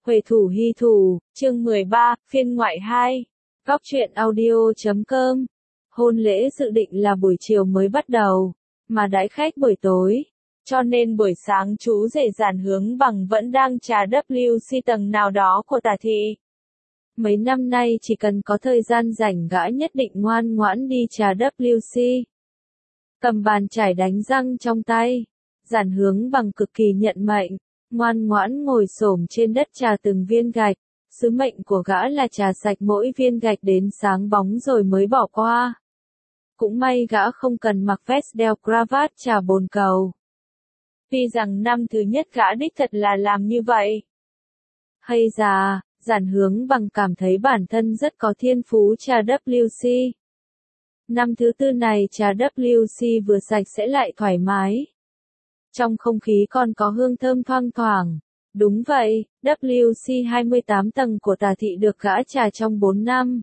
Huệ thủ hy thủ, chương 13, phiên ngoại 2. Góc truyện audio.com. Hôn lễ dự định là buổi chiều mới bắt đầu, mà đãi khách buổi tối. Cho nên buổi sáng chú rể Giản Hướng Bằng vẫn đang trà WC tầng nào đó của Tả thị. Mấy năm nay chỉ cần có thời gian rảnh gã nhất định ngoan ngoãn đi trà WC. Cầm bàn chải đánh răng trong tay, Giản Hướng Bằng cực kỳ nhận mệnh, ngoan ngoãn ngồi xổm trên đất trà từng viên gạch. Sứ mệnh của gã là trà sạch mỗi viên gạch đến sáng bóng rồi mới bỏ qua. Cũng may gã không cần mặc vest đeo cravat trà bồn cầu. Tuy rằng năm thứ nhất gã đích thật là làm như vậy. Hay già, Giản Hướng Bằng cảm thấy bản thân rất có thiên phú trà WC. Năm thứ tư này trà WC vừa sạch sẽ lại thoải mái. Trong không khí còn có hương thơm thoang thoảng. Đúng vậy, WC 28 tầng của Tả thị được gã trà trong 4 năm.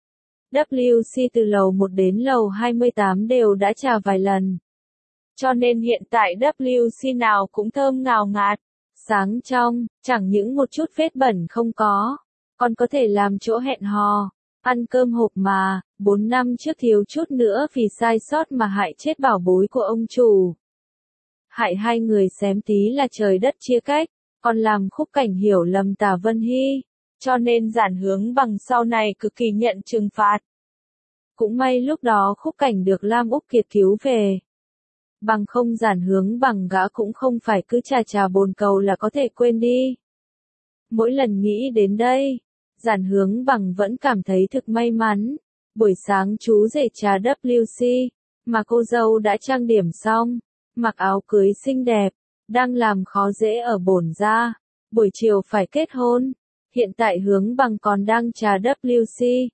WC từ lầu 1 đến lầu 28 đều đã trà vài lần. Cho nên hiện tại WC nào cũng thơm ngào ngạt, sáng trong, chẳng những một chút vết bẩn không có, còn có thể làm chỗ hẹn hò, ăn cơm hộp mà, 4 năm trước thiếu chút nữa vì sai sót mà hại chết bảo bối của ông chủ. Hại hai người xém tí là trời đất chia cách. Còn làm Khúc Cảnh hiểu lầm Tả Vân Hy, cho nên Giản Hướng Bằng sau này cực kỳ nhận trừng phạt. Cũng may lúc đó Khúc Cảnh được Lam Úc Kiệt cứu về. Bằng không Giản Hướng Bằng gã cũng không phải cứ trà bồn cầu là có thể quên đi. Mỗi lần nghĩ đến đây, Giản Hướng Bằng vẫn cảm thấy thực may mắn. Buổi sáng chú rể trà WC, mà cô dâu đã trang điểm xong, mặc áo cưới xinh đẹp. Đang làm khó dễ ở bổn gia, buổi chiều phải kết hôn, hiện tại Hướng Bằng còn đang trà WC.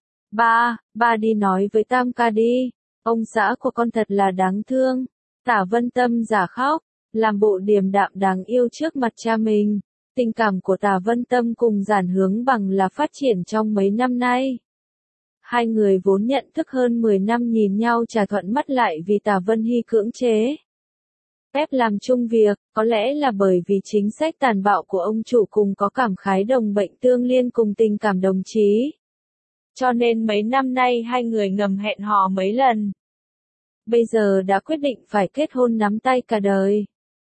Ba đi nói với Tam ca đi, ông xã của con thật là đáng thương. Tả Vân Tâm giả khóc, làm bộ điềm đạm đáng yêu trước mặt cha mình. Tình cảm của Tả Vân Tâm cùng Giản Hướng Bằng là phát triển trong mấy năm nay. Hai người vốn nhận thức hơn 10 năm nhìn nhau trà thuận mắt lại vì Tả Vân Hy cưỡng chế. Ép làm chung việc, có lẽ là bởi vì chính sách tàn bạo của ông chủ cùng có cảm khái đồng bệnh tương liên cùng tình cảm đồng chí. Cho nên mấy năm nay hai người ngầm hẹn hò mấy lần. Bây giờ đã quyết định phải kết hôn nắm tay cả đời.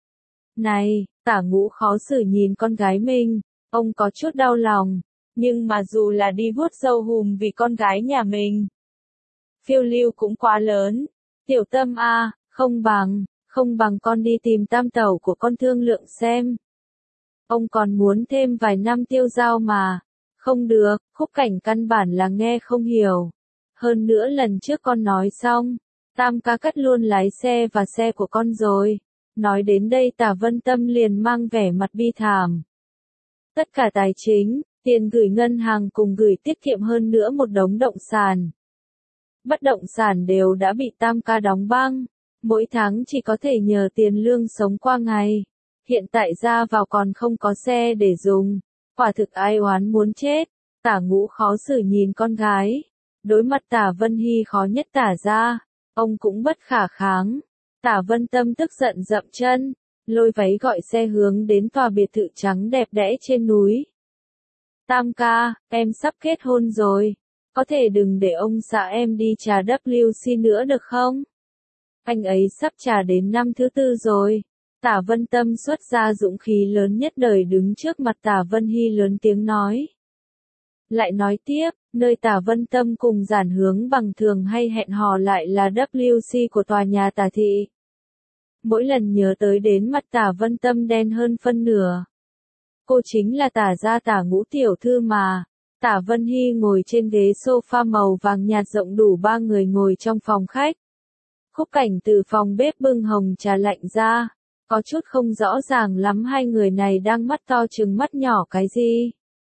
Này, Tả Ngũ khó xử nhìn con gái mình, ông có chút đau lòng, nhưng mà dù là đi vuốt râu hùm vì con gái nhà mình. Phiêu lưu cũng quá lớn, Tiểu Tâm a, không bằng con đi tìm tam tẩu của con thương lượng xem. Ông còn muốn thêm vài năm tiêu dao mà. Không được, Khúc Cảnh căn bản là nghe không hiểu. Hơn nữa lần trước con nói xong, Tam ca cắt luôn lái xe và xe của con rồi. Nói đến đây Tả Vân Tâm liền mang vẻ mặt bi thảm. Tất cả tài chính, tiền gửi ngân hàng cùng gửi tiết kiệm hơn nữa một đống động sản. Bất động sản đều đã bị Tam ca đóng băng. Mỗi tháng chỉ có thể nhờ tiền lương sống qua ngày. Hiện tại ra vào còn không có xe để dùng. Quả thực ai oán muốn chết. Tả Ngũ khó xử nhìn con gái. Đối mặt Tả Vân Hy khó nhất tả ra. Ông cũng bất khả kháng. Tả Vân Tâm tức giận dậm chân. Lôi váy gọi xe hướng đến tòa biệt thự trắng đẹp đẽ trên núi. Tam ca, em sắp kết hôn rồi. Có thể đừng để ông xã em đi trà WC nữa được không? Anh ấy sắp trà đến năm thứ tư rồi. Tả Vân Tâm xuất ra dũng khí lớn nhất đời đứng trước mặt Tả Vân Hy lớn tiếng nói. Lại nói tiếp, nơi Tả Vân Tâm cùng Giản Hướng Bằng thường hay hẹn hò lại là WC của tòa nhà Tả thị. Mỗi lần nhớ tới đến mặt Tả Vân Tâm đen hơn phân nửa. Cô chính là Tả gia Tả Ngũ tiểu thư mà. Tả Vân Hy ngồi trên ghế sofa màu vàng nhạt rộng đủ ba người ngồi trong phòng khách. Khúc Cảnh từ phòng bếp bưng hồng trà lạnh ra, có chút không rõ ràng lắm hai người này đang mắt to trừng mắt nhỏ cái gì.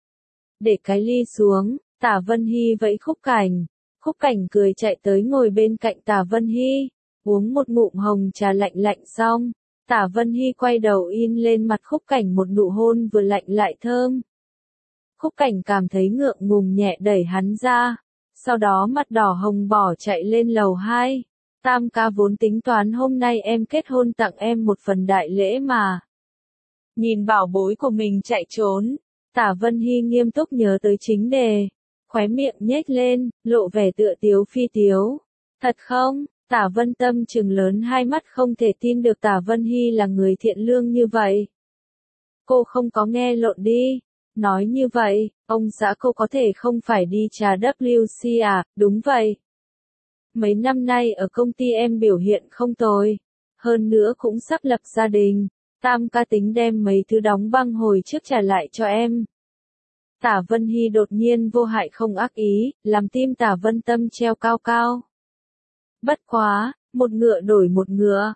Để cái ly xuống, Tả Vân Hy vẫy Khúc Cảnh cười chạy tới ngồi bên cạnh Tả Vân Hy, uống một ngụm hồng trà lạnh lạnh xong, Tả Vân Hy quay đầu in lên mặt Khúc Cảnh một nụ hôn vừa lạnh lại thơm. Khúc Cảnh cảm thấy ngượng ngùng nhẹ đẩy hắn ra, sau đó mặt đỏ hồng bỏ chạy lên lầu 2. Tam ca vốn tính toán hôm nay em kết hôn tặng em một phần đại lễ mà. Nhìn bảo bối của mình chạy trốn, Tả Vân Hy nghiêm túc nhớ tới chính đề, khóe miệng nhếch lên, lộ vẻ tựa tiếu phi tiếu. Thật không? Tả Vân Tâm trừng lớn hai mắt không thể tin được Tả Vân Hy là người thiện lương như vậy. Cô không có nghe lộn đi. Nói như vậy, ông xã cô có thể không phải đi trà WC à? Đúng vậy. Mấy năm nay ở công ty em biểu hiện không tồi. Hơn nữa cũng sắp lập gia đình. Tam ca tính đem mấy thứ đóng băng hồi trước trả lại cho em. Tả Vân Hy đột nhiên vô hại không ác ý, làm tim Tả Vân Tâm treo cao cao. Bất quá, một ngựa đổi một ngựa.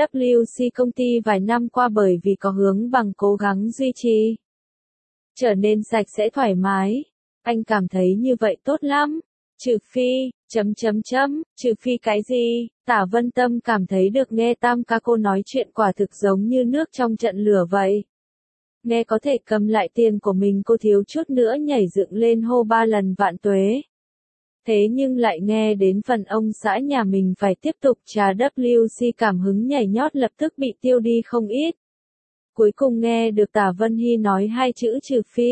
WC công ty vài năm qua bởi vì có hướng bằng cố gắng duy trì, trở nên sạch sẽ thoải mái. Anh cảm thấy như vậy tốt lắm. Trừ phi, trừ phi cái gì? Tả Vân Tâm cảm thấy được nghe Tam ca cô nói chuyện quả thực giống như nước trong trận lửa vậy. Nghe có thể cầm lại tiền của mình cô thiếu chút nữa nhảy dựng lên hô 3 lần vạn tuế. Thế nhưng lại nghe đến phần ông xã nhà mình phải tiếp tục trà WC cảm hứng nhảy nhót lập tức bị tiêu đi không ít. Cuối cùng nghe được Tả Vân Hy nói hai chữ trừ phi.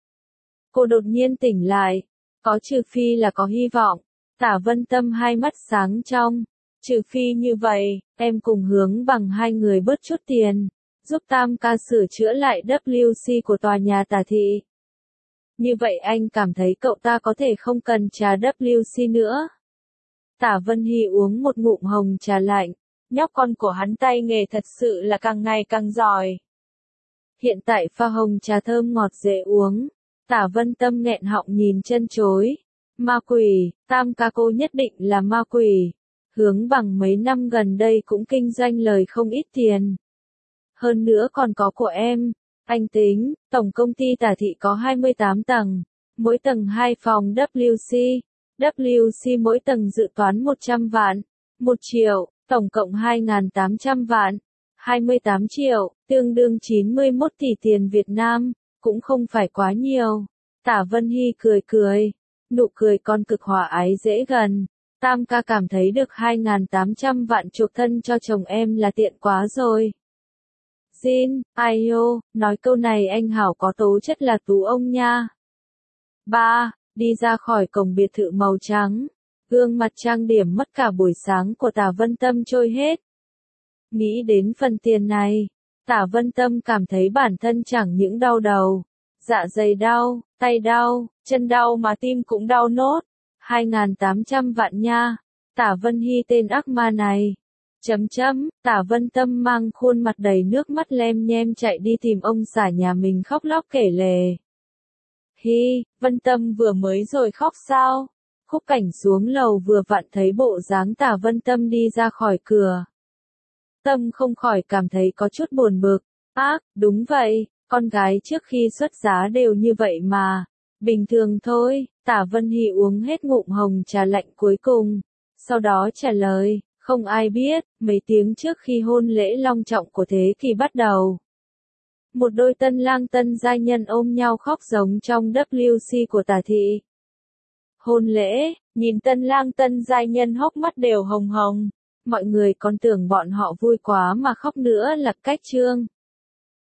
Cô đột nhiên tỉnh lại. Có trừ phi là có hy vọng. Tả Vân Tâm hai mắt sáng trong. Trừ phi như vậy, em cùng hướng bằng hai người bớt chút tiền. Giúp Tam ca sửa chữa lại WC của tòa nhà Tả thị. Như vậy anh cảm thấy cậu ta có thể không cần trà WC nữa. Tả Vân Hy uống một ngụm hồng trà lạnh. Nhóc con của hắn tay nghề thật sự là càng ngày càng giỏi. Hiện tại pha hồng trà thơm ngọt dễ uống. Tả Vân Tâm nghẹn họng nhìn chân chối. Ma quỷ, Tam ca cô nhất định là ma quỷ. Hướng bằng mấy năm gần đây cũng kinh doanh lời không ít tiền. Hơn nữa còn có của em. Anh tính, tổng công ty Tả thị có 28 tầng. Mỗi tầng 2 phòng WC. WC mỗi tầng dự toán 100 vạn. 1 triệu, tổng cộng 2.800 vạn. 28 triệu, tương đương 91 tỷ tiền Việt Nam, cũng không phải quá nhiều. Tả Vân Hy cười cười, nụ cười con cực hòa ái dễ gần. Tam ca cảm thấy được 2.800 vạn chuộc thân cho chồng em là tiện quá rồi. Jin, ai ô, nói câu này anh Hảo có tố chất là tú ông nha. 3. Đi ra khỏi cổng biệt thự màu trắng. Gương mặt trang điểm mất cả buổi sáng của Tả Vân Tâm trôi hết. Nghĩ đến phần tiền này, Tả Vân Tâm cảm thấy bản thân chẳng những đau đầu, dạ dày đau, tay đau, chân đau mà tim cũng đau nốt. 2.800 vạn nha. Tả Vân Hy tên ác ma này. Tả Vân Tâm mang khuôn mặt đầy nước mắt lem nhem chạy đi tìm ông xã nhà mình khóc lóc kể lể. Hi, Vân Tâm vừa mới rồi khóc sao? Khúc cảnh xuống lầu vừa vặn thấy bộ dáng Tả Vân Tâm đi ra khỏi cửa. Tâm không khỏi cảm thấy có chút buồn bực. Đúng vậy, con gái trước khi xuất giá đều như vậy mà. Bình thường thôi. Tả Vân Hy uống hết ngụm hồng trà lạnh cuối cùng. Sau đó trả lời, không ai biết, mấy tiếng trước khi hôn lễ long trọng của thế kỷ bắt đầu. Một đôi tân lang tân giai nhân ôm nhau khóc giống trong WC của Tả thị. Hôn lễ, nhìn tân lang tân giai nhân hốc mắt đều hồng hồng. Mọi người còn tưởng bọn họ vui quá mà khóc nữa là cách trương.